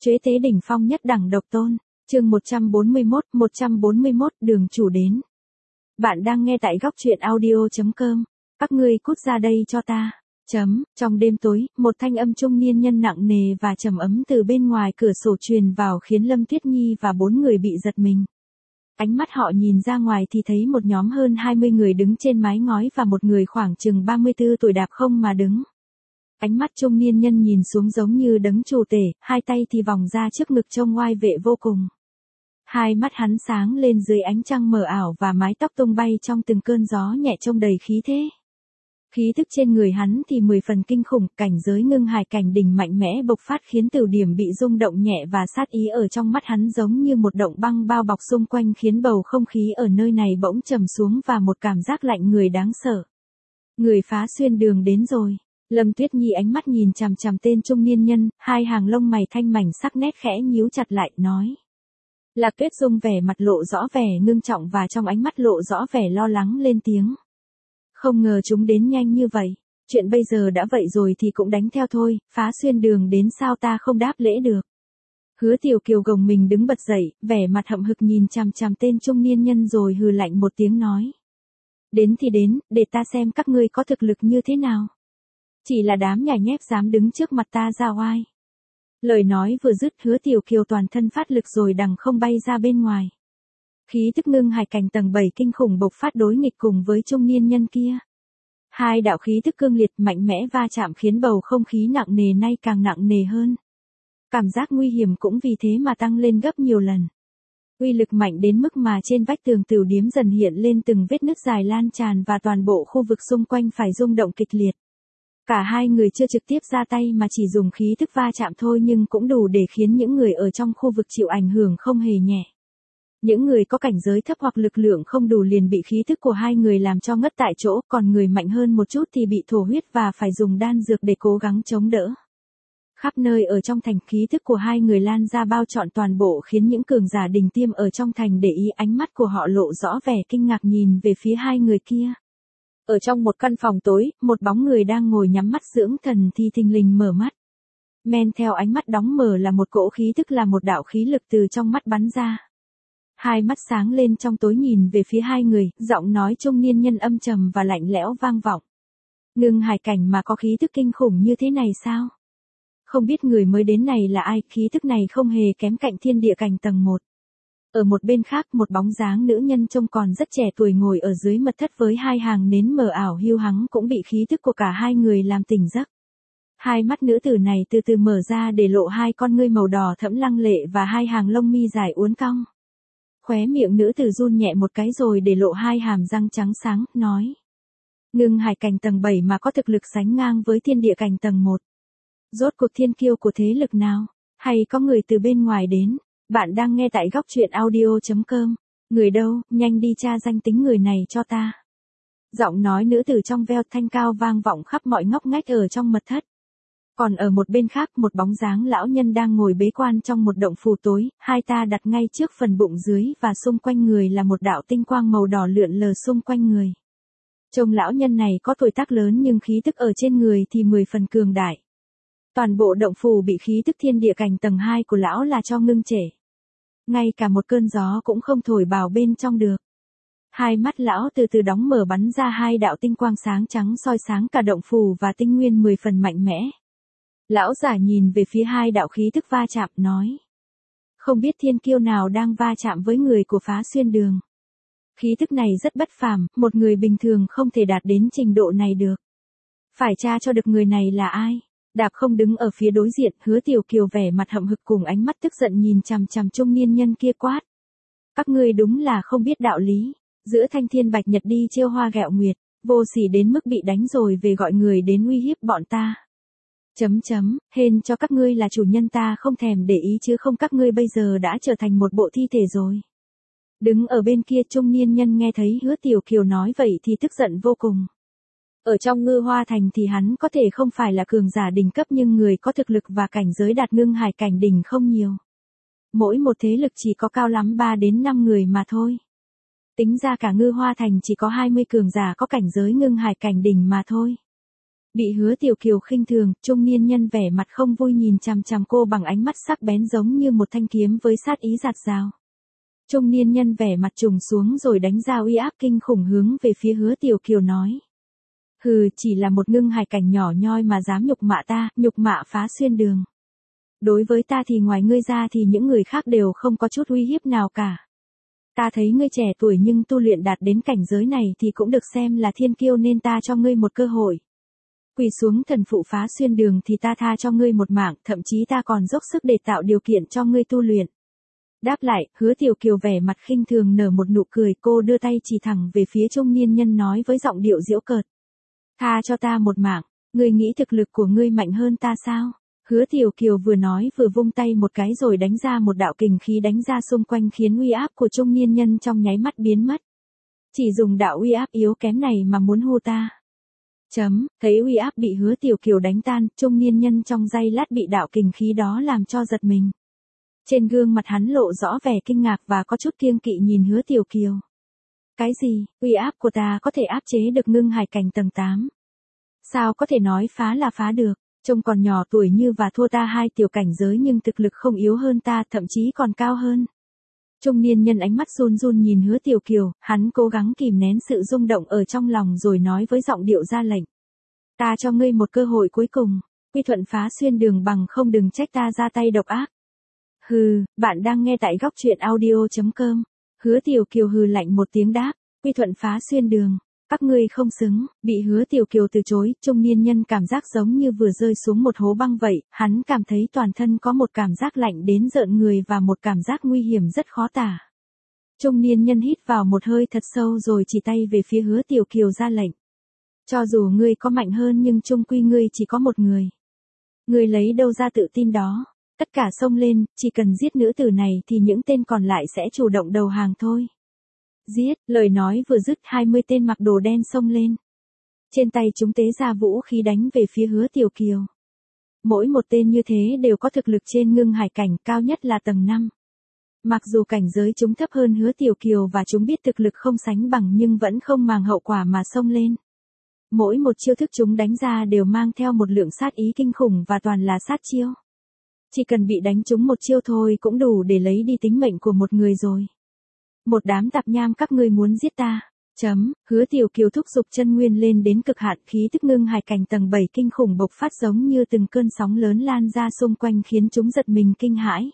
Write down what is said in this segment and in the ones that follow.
Chế tế đỉnh phong nhất đẳng độc tôn, chương 141, đường chủ đến. Bạn đang nghe tại góc truyện audio.com, các ngươi cút ra đây cho ta. Trong đêm tối, một thanh âm trung niên nhân nặng nề và trầm ấm từ bên ngoài cửa sổ truyền vào khiến Lâm Tuyết Nhi và 4 người bị giật mình. Ánh mắt họ nhìn ra ngoài thì thấy một nhóm hơn 20 người đứng trên mái ngói và một người khoảng chừng 34 tuổi đạp không mà đứng. Ánh mắt trung niên nhân nhìn xuống giống như đấng chủ tể, hai tay thì vòng ra trước ngực trông oai vệ vô cùng. Hai mắt hắn sáng lên dưới ánh trăng mờ ảo và mái tóc tung bay trong từng cơn gió nhẹ trông đầy khí thế. Khí tức trên người hắn thì 10 phần kinh khủng, cảnh giới ngưng hải cảnh đỉnh mạnh mẽ bộc phát khiến Tử Điểm bị rung động nhẹ và sát ý ở trong mắt hắn giống như một động băng bao bọc xung quanh khiến bầu không khí ở nơi này bỗng trầm xuống và một cảm giác lạnh người đáng sợ. Người phá xuyên đường đến rồi. Lâm Tuyết Nhi ánh mắt nhìn chằm chằm tên trung niên nhân, hai hàng lông mày thanh mảnh sắc nét khẽ nhíu chặt lại, nói. Lạc Tuyết Dung vẻ mặt lộ rõ vẻ ngưng trọng và trong ánh mắt lộ rõ vẻ lo lắng lên tiếng. Không ngờ chúng đến nhanh như vậy, chuyện bây giờ đã vậy rồi thì cũng đánh theo thôi, phá xuyên đường đến sao ta không đáp lễ được. Hứa Tiểu Kiều gồng mình đứng bật dậy, vẻ mặt hậm hực nhìn chằm chằm tên trung niên nhân rồi hừ lạnh một tiếng nói. Đến thì đến, để ta xem các ngươi có thực lực như thế nào. Chỉ là đám nhảy nhép dám đứng trước mặt ta ra oai. Lời nói vừa dứt Hứa Tiểu Kiều toàn thân phát lực rồi đằng không bay ra bên ngoài. Khí tức ngưng hải cảnh tầng 7 kinh khủng bộc phát đối nghịch cùng với trung niên nhân kia. Hai đạo khí tức cương liệt mạnh mẽ va chạm khiến bầu không khí nặng nề nay càng nặng nề hơn. Cảm giác nguy hiểm cũng vì thế mà tăng lên gấp nhiều lần. Uy lực mạnh đến mức mà trên vách tường Tử Điếm dần hiện lên từng vết nứt dài lan tràn và toàn bộ khu vực xung quanh phải rung động kịch liệt. Cả hai người chưa trực tiếp ra tay mà chỉ dùng khí thức va chạm thôi nhưng cũng đủ để khiến những người ở trong khu vực chịu ảnh hưởng không hề nhẹ. Những người có cảnh giới thấp hoặc lực lượng không đủ liền bị khí thức của hai người làm cho ngất tại chỗ, còn người mạnh hơn một chút thì bị thổ huyết và phải dùng đan dược để cố gắng chống đỡ. Khắp nơi ở trong thành khí thức của hai người lan ra bao trọn toàn bộ khiến những cường giả đỉnh tiêm ở trong thành để ý, ánh mắt của họ lộ rõ vẻ kinh ngạc nhìn về phía hai người kia. Ở trong một căn phòng tối, một bóng người đang ngồi nhắm mắt dưỡng thần thì thình lình mở mắt. Men theo ánh mắt đóng mở là một cỗ khí tức, là một đạo khí lực từ trong mắt bắn ra. Hai mắt sáng lên trong tối nhìn về phía hai người, giọng nói trung niên nhân âm trầm và lạnh lẽo vang vọng. Ngưng hải cảnh mà có khí tức kinh khủng như thế này sao? Không biết người mới đến này là ai, khí tức này không hề kém cạnh thiên địa cảnh tầng 1. Ở một bên khác, một bóng dáng nữ nhân trông còn rất trẻ tuổi ngồi ở dưới mật thất với hai hàng nến mờ ảo hiu hắng cũng bị khí tức của cả hai người làm tỉnh giấc. Hai mắt nữ tử này từ từ mở ra để lộ hai con ngươi màu đỏ thẫm lăng lệ và hai hàng lông mi dài uốn cong. Khóe miệng nữ tử run nhẹ một cái rồi để lộ hai hàm răng trắng sáng, nói. Ngưng hải cảnh tầng 7 mà có thực lực sánh ngang với thiên địa cảnh tầng 1. Rốt cuộc thiên kiêu của thế lực nào? Hay có người từ bên ngoài đến? Bạn đang nghe tại góc truyện audio.com. Người đâu, nhanh đi tra danh tính người này cho ta. Giọng nói nữ tử trong veo thanh cao vang vọng khắp mọi ngóc ngách ở trong mật thất. Còn ở một bên khác, một bóng dáng lão nhân đang ngồi bế quan trong một động phủ tối, hai ta đặt ngay trước phần bụng dưới và xung quanh người là một đạo tinh quang màu đỏ lượn lờ xung quanh người. Trông lão nhân này có tuổi tác lớn nhưng khí tức ở trên người thì 10 phần cường đại. Toàn bộ động phủ bị khí tức thiên địa cảnh tầng 2 của lão là cho ngưng trệ. Ngay cả một cơn gió cũng không thổi vào bên trong được. Hai mắt lão từ từ đóng mở bắn ra hai đạo tinh quang sáng trắng soi sáng cả động phủ và tinh nguyên 10 phần mạnh mẽ. Lão giả nhìn về phía hai đạo khí tức va chạm, nói. Không biết thiên kiêu nào đang va chạm với người của phá xuyên đường. Khí tức này rất bất phàm, một người bình thường không thể đạt đến trình độ này được. Phải tra cho được người này là ai. Đạp không đứng ở phía đối diện, Hứa Tiểu Kiều vẻ mặt hậm hực cùng ánh mắt tức giận nhìn chằm chằm trung niên nhân kia quát. Các ngươi đúng là không biết đạo lý. Giữa thanh thiên bạch nhật đi trêu hoa ghẹo nguyệt, vô sỉ đến mức bị đánh rồi về gọi người đến uy hiếp bọn ta. Hên cho các ngươi là chủ nhân ta không thèm để ý chứ không các ngươi bây giờ đã trở thành một bộ thi thể rồi. Đứng ở bên kia trung niên nhân nghe thấy Hứa Tiểu Kiều nói vậy thì tức giận vô cùng. Ở trong Ngư Hoa Thành thì hắn có thể không phải là cường giả đỉnh cấp nhưng người có thực lực và cảnh giới đạt ngưng hải cảnh đỉnh không nhiều. Mỗi một thế lực chỉ có cao lắm 3 đến 5 người mà thôi. Tính ra cả Ngư Hoa Thành chỉ có 20 cường giả có cảnh giới ngưng hải cảnh đỉnh mà thôi. Bị Hứa Tiểu Kiều khinh thường, trung niên nhân vẻ mặt không vui nhìn chằm chằm cô bằng ánh mắt sắc bén giống như một thanh kiếm với sát ý giạt rào. Trung niên nhân vẻ mặt trùng xuống rồi đánh ra uy áp kinh khủng hướng về phía Hứa Tiểu Kiều nói. Hừ, chỉ là một ngưng hài cảnh nhỏ nhoi mà dám nhục mạ ta, nhục mạ Phá Xuyên Đường. Đối với ta thì ngoài ngươi ra thì những người khác đều không có chút uy hiếp nào cả. Ta thấy ngươi trẻ tuổi nhưng tu luyện đạt đến cảnh giới này thì cũng được xem là thiên kiêu nên ta cho ngươi một cơ hội. Quỳ xuống thần phụ Phá Xuyên Đường thì ta tha cho ngươi một mạng, thậm chí ta còn dốc sức để tạo điều kiện cho ngươi tu luyện. Đáp lại, Hứa Tiểu Kiều vẻ mặt khinh thường nở một nụ cười, cô đưa tay chỉ thẳng về phía trung niên nhân nói với giọng điệu giễu cợt. Tha cho ta một mạng, ngươi nghĩ thực lực của ngươi mạnh hơn ta sao? Hứa Tiểu Kiều vừa nói vừa vung tay một cái rồi đánh ra một đạo kình khí đánh ra xung quanh khiến uy áp của trung niên nhân trong nháy mắt biến mất. Chỉ dùng đạo uy áp yếu kém này mà muốn hù ta. Thấy uy áp bị Hứa Tiểu Kiều đánh tan, trung niên nhân trong giây lát bị đạo kình khí đó làm cho giật mình. Trên gương mặt hắn lộ rõ vẻ kinh ngạc và có chút kiêng kỵ nhìn Hứa Tiểu Kiều. Cái gì, uy áp của ta có thể áp chế được ngưng hải cảnh tầng 8? Sao có thể nói phá là phá được? Trông còn nhỏ tuổi như và thua ta 2 tiểu cảnh giới nhưng thực lực không yếu hơn ta, thậm chí còn cao hơn. Trung niên nhân ánh mắt run run nhìn Hứa Tiểu Kiều, hắn cố gắng kìm nén sự rung động ở trong lòng rồi nói với giọng điệu ra lệnh. Ta cho ngươi một cơ hội cuối cùng, quy thuận Phá Xuyên Đường bằng không đừng trách ta ra tay độc ác. Hừ, bạn đang nghe tại góc truyện audio.com. Hứa Tiểu Kiều hừ lạnh một tiếng đáp, quy thuận Phá Xuyên Đường. Các ngươi không xứng, bị Hứa Tiểu Kiều từ chối, trung niên nhân cảm giác giống như vừa rơi xuống một hố băng vậy, hắn cảm thấy toàn thân có một cảm giác lạnh đến rợn người và một cảm giác nguy hiểm rất khó tả. Trung niên nhân hít vào một hơi thật sâu rồi chỉ tay về phía Hứa Tiểu Kiều ra lệnh. Cho dù ngươi có mạnh hơn nhưng chung quy ngươi chỉ có một người. Ngươi lấy đâu ra tự tin đó? Tất cả xông lên, chỉ cần giết nữ tử này thì những tên còn lại sẽ chủ động đầu hàng thôi. Giết, lời nói vừa dứt 20 tên mặc đồ đen xông lên. Trên tay chúng tế ra vũ khí đánh về phía Hứa Tiểu Kiều. Mỗi một tên như thế đều có thực lực trên ngưng hải cảnh, cao nhất là tầng 5. Mặc dù cảnh giới chúng thấp hơn Hứa Tiểu Kiều và chúng biết thực lực không sánh bằng nhưng vẫn không màng hậu quả mà xông lên. Mỗi một chiêu thức chúng đánh ra đều mang theo một lượng sát ý kinh khủng và toàn là sát chiêu. Chỉ cần bị đánh trúng một chiêu thôi cũng đủ để lấy đi tính mệnh của một người rồi. Một đám tạp nham các ngươi muốn giết ta. Hứa Tiểu Kiều thúc giục chân nguyên lên đến cực hạn, khí tức ngưng hải cảnh tầng 7 kinh khủng bộc phát giống như từng cơn sóng lớn lan ra xung quanh khiến chúng giật mình kinh hãi.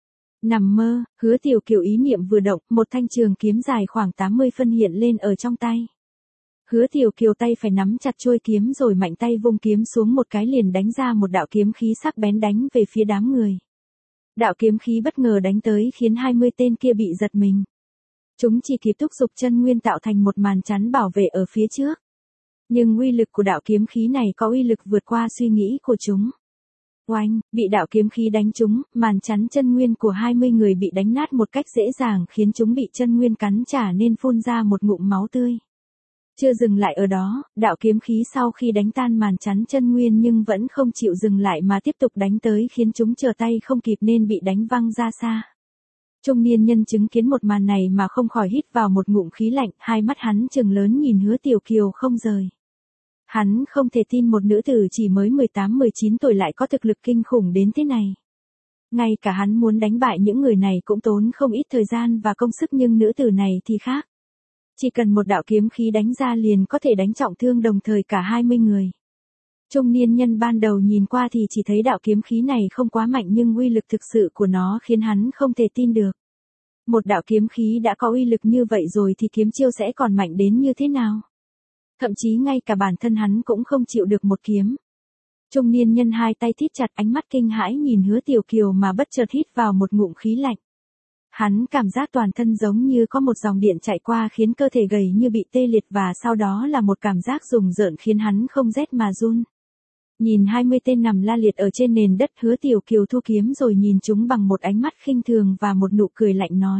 Nằm mơ, Hứa Tiểu Kiều ý niệm vừa động, một thanh trường kiếm dài khoảng 80 phân hiện lên ở trong tay. Hứa Tiểu Kiều tay phải nắm chặt chuôi kiếm rồi mạnh tay vung kiếm xuống một cái liền đánh ra một đạo kiếm khí sắc bén đánh về phía đám người. Đạo kiếm khí bất ngờ đánh tới khiến 20 tên kia bị giật mình. Chúng chỉ kịp thúc giục chân nguyên tạo thành một màn chắn bảo vệ ở phía trước. Nhưng uy lực của đạo kiếm khí này có uy lực vượt qua suy nghĩ của chúng. Oanh, bị đạo kiếm khí đánh trúng, màn chắn chân nguyên của 20 người bị đánh nát một cách dễ dàng khiến chúng bị chân nguyên cắn trả nên phun ra một ngụm máu tươi. Chưa dừng lại ở đó, đạo kiếm khí sau khi đánh tan màn chắn chân nguyên nhưng vẫn không chịu dừng lại mà tiếp tục đánh tới khiến chúng trở tay không kịp nên bị đánh văng ra xa. Trung niên nhân chứng kiến một màn này mà không khỏi hít vào một ngụm khí lạnh, hai mắt hắn trừng lớn nhìn Hứa Tiểu Kiều không rời. Hắn không thể tin một nữ tử chỉ mới 18-19 tuổi lại có thực lực kinh khủng đến thế này. Ngay cả hắn muốn đánh bại những người này cũng tốn không ít thời gian và công sức nhưng nữ tử này thì khác. Chỉ cần một đạo kiếm khí đánh ra liền có thể đánh trọng thương đồng thời cả 20 người. Trung niên nhân ban đầu nhìn qua thì chỉ thấy đạo kiếm khí này không quá mạnh nhưng uy lực thực sự của nó khiến hắn không thể tin được. Một đạo kiếm khí đã có uy lực như vậy rồi thì kiếm chiêu sẽ còn mạnh đến như thế nào? Thậm chí ngay cả bản thân hắn cũng không chịu được một kiếm. Trung niên nhân hai tay thít chặt ánh mắt kinh hãi nhìn Hứa Tiểu Kiều mà bất chợt hít vào một ngụm khí lạnh. Hắn cảm giác toàn thân giống như có một dòng điện chạy qua khiến cơ thể gầy như bị tê liệt và sau đó là một cảm giác rùng rợn khiến hắn không rét mà run. Nhìn 20 tên nằm la liệt ở trên nền đất, Hứa Tiểu Kiều thu kiếm rồi nhìn chúng bằng một ánh mắt khinh thường và một nụ cười lạnh nói.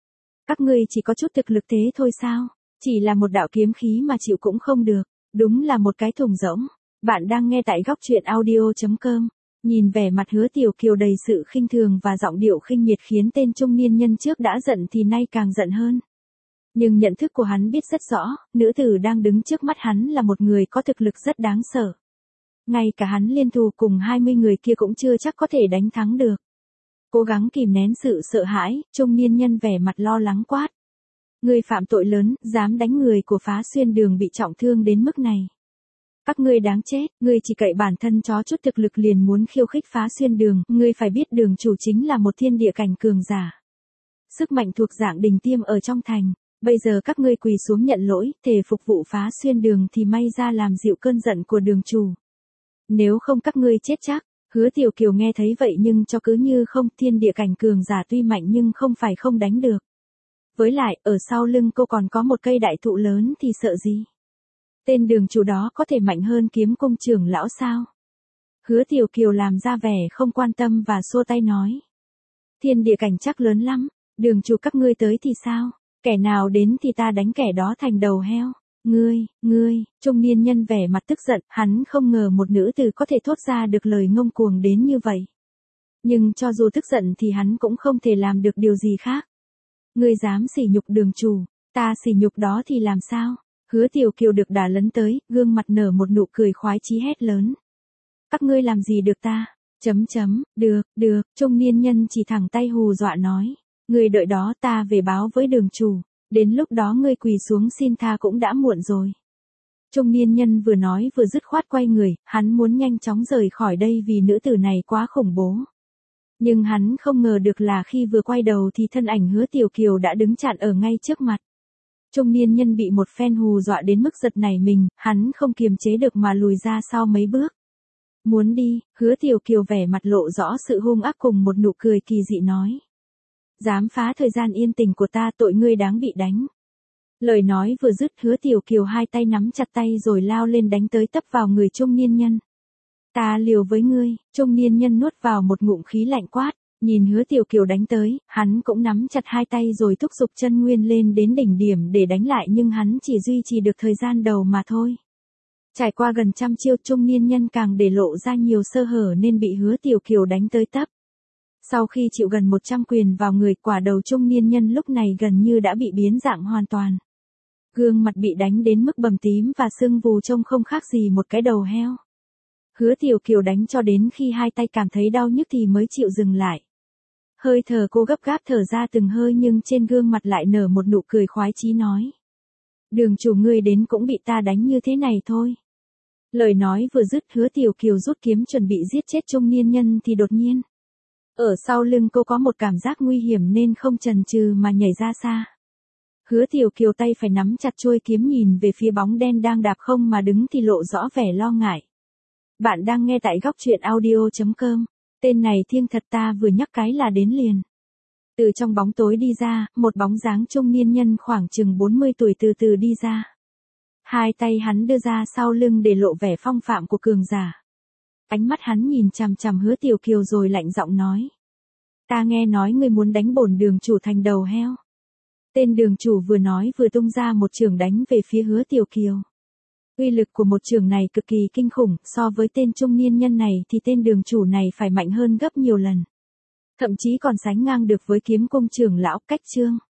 Các ngươi chỉ có chút thực lực thế thôi sao? Chỉ là một đạo kiếm khí mà chịu cũng không được. Đúng là một cái thùng rỗng. Bạn đang nghe tại góc truyện audio.com. Nhìn vẻ mặt Hứa Tiểu Kiều đầy sự khinh thường và giọng điệu khinh miệt khiến tên trung niên nhân trước đã giận thì nay càng giận hơn. Nhưng nhận thức của hắn biết rất rõ, nữ tử đang đứng trước mắt hắn là một người có thực lực rất đáng sợ. ngay cả hắn liên thủ cùng 20 người kia cũng chưa chắc có thể đánh thắng được. Cố gắng kìm nén sự sợ hãi, trung niên nhân vẻ mặt lo lắng quát. Ngươi phạm tội lớn, dám đánh người của Phá Xuyên Đường bị trọng thương đến mức này. Các ngươi đáng chết, ngươi chỉ cậy bản thân chó chút thực lực liền muốn khiêu khích Phá Xuyên Đường, ngươi phải biết Đường chủ chính là một thiên địa cảnh cường giả. Sức mạnh thuộc dạng đỉnh tiêm ở trong thành, bây giờ các ngươi quỳ xuống nhận lỗi, thề phục vụ Phá Xuyên Đường thì may ra làm dịu cơn giận của đường chủ. Nếu không các ngươi chết chắc. Hứa Tiểu Kiều nghe thấy vậy nhưng cho cứ như không, thiên địa cảnh cường giả tuy mạnh nhưng không phải không đánh được. Với lại, ở sau lưng cô còn có một cây đại thụ lớn thì sợ gì? Tên đường chủ đó có thể mạnh hơn Kiếm Cung trưởng lão sao? Hứa Tiểu Kiều làm ra vẻ không quan tâm và xua tay nói. Thiên địa cảnh chắc lớn lắm, đường chủ các ngươi tới thì sao? Kẻ nào đến thì ta đánh kẻ đó thành đầu heo. Ngươi, trung niên nhân vẻ mặt tức giận, hắn không ngờ một nữ tử có thể thốt ra được lời ngông cuồng đến như vậy. Nhưng cho dù tức giận thì hắn cũng không thể làm được điều gì khác. Ngươi dám sỉ nhục đường chủ, ta sỉ nhục đó thì làm sao? Hứa Tiểu Kiều được đả lấn tới, gương mặt nở một nụ cười khoái chí hét lớn. Các ngươi làm gì được ta? Được, trung niên nhân chỉ thẳng tay hù dọa nói. Ngươi đợi đó ta về báo với đường chủ. Đến lúc đó ngươi quỳ xuống xin tha cũng đã muộn rồi. Trung niên nhân vừa nói vừa dứt khoát quay người, hắn muốn nhanh chóng rời khỏi đây vì nữ tử này quá khủng bố. Nhưng hắn không ngờ được là khi vừa quay đầu thì thân ảnh Hứa Tiểu Kiều đã đứng chặn ở ngay trước mặt. Trung niên nhân bị một phen hù dọa đến mức giật nảy mình, hắn không kiềm chế được mà lùi ra sau mấy bước. Muốn đi, Hứa Tiểu Kiều vẻ mặt lộ rõ sự hung ác cùng một nụ cười kỳ dị nói. Dám phá thời gian yên tình của ta, tội ngươi đáng bị đánh. Lời nói vừa dứt, Hứa Tiểu Kiều hai tay nắm chặt tay rồi lao lên đánh tới tấp vào người trung niên nhân. Ta liều với ngươi, trung niên nhân nuốt vào một ngụm khí lạnh quát, nhìn Hứa Tiểu Kiều đánh tới, hắn cũng nắm chặt hai tay rồi thúc giục chân nguyên lên đến đỉnh điểm để đánh lại nhưng hắn chỉ duy trì được thời gian đầu mà thôi. Trải qua gần trăm chiêu, trung niên nhân càng để lộ ra nhiều sơ hở nên bị Hứa Tiểu Kiều đánh tới tấp. Sau khi chịu gần 100 quyền vào người, quả đầu trung niên nhân lúc này gần như đã bị biến dạng hoàn toàn. Gương mặt bị đánh đến mức bầm tím và sưng vù trông không khác gì một cái đầu heo. Hứa Tiểu Kiều đánh cho đến khi hai tay cảm thấy đau nhức thì mới chịu dừng lại. Hơi thở cô gấp gáp thở ra từng hơi nhưng trên gương mặt lại nở một nụ cười khoái chí nói. Đường chủ ngươi đến cũng bị ta đánh như thế này thôi. Lời nói vừa dứt, Hứa Tiểu Kiều rút kiếm chuẩn bị giết chết trung niên nhân thì đột nhiên. Ở sau lưng cô có một cảm giác nguy hiểm nên không chần chừ mà nhảy ra xa. Hứa Tiểu Kiều tay phải nắm chặt chuôi kiếm nhìn về phía bóng đen đang đạp không mà đứng thì lộ rõ vẻ lo ngại. Bạn đang nghe tại góc truyện audio.com. Tên này thiêng thật, ta vừa nhắc cái là đến liền. Từ trong bóng tối đi ra, một bóng dáng trung niên nhân khoảng chừng 40 tuổi từ từ đi ra. Hai tay hắn đưa ra sau lưng để lộ vẻ phong phạm của cường giả. Ánh mắt hắn nhìn chằm chằm Hứa Tiểu Kiều rồi lạnh giọng nói. Ta nghe nói ngươi muốn đánh bổn đường chủ thành đầu heo. Tên đường chủ vừa nói vừa tung ra một chưởng đánh về phía Hứa Tiểu Kiều. Uy lực của một chưởng này cực kỳ kinh khủng, so với tên trung niên nhân này thì tên đường chủ này phải mạnh hơn gấp nhiều lần. Thậm chí còn sánh ngang được với Kiếm Cung trưởng lão Cách Trương.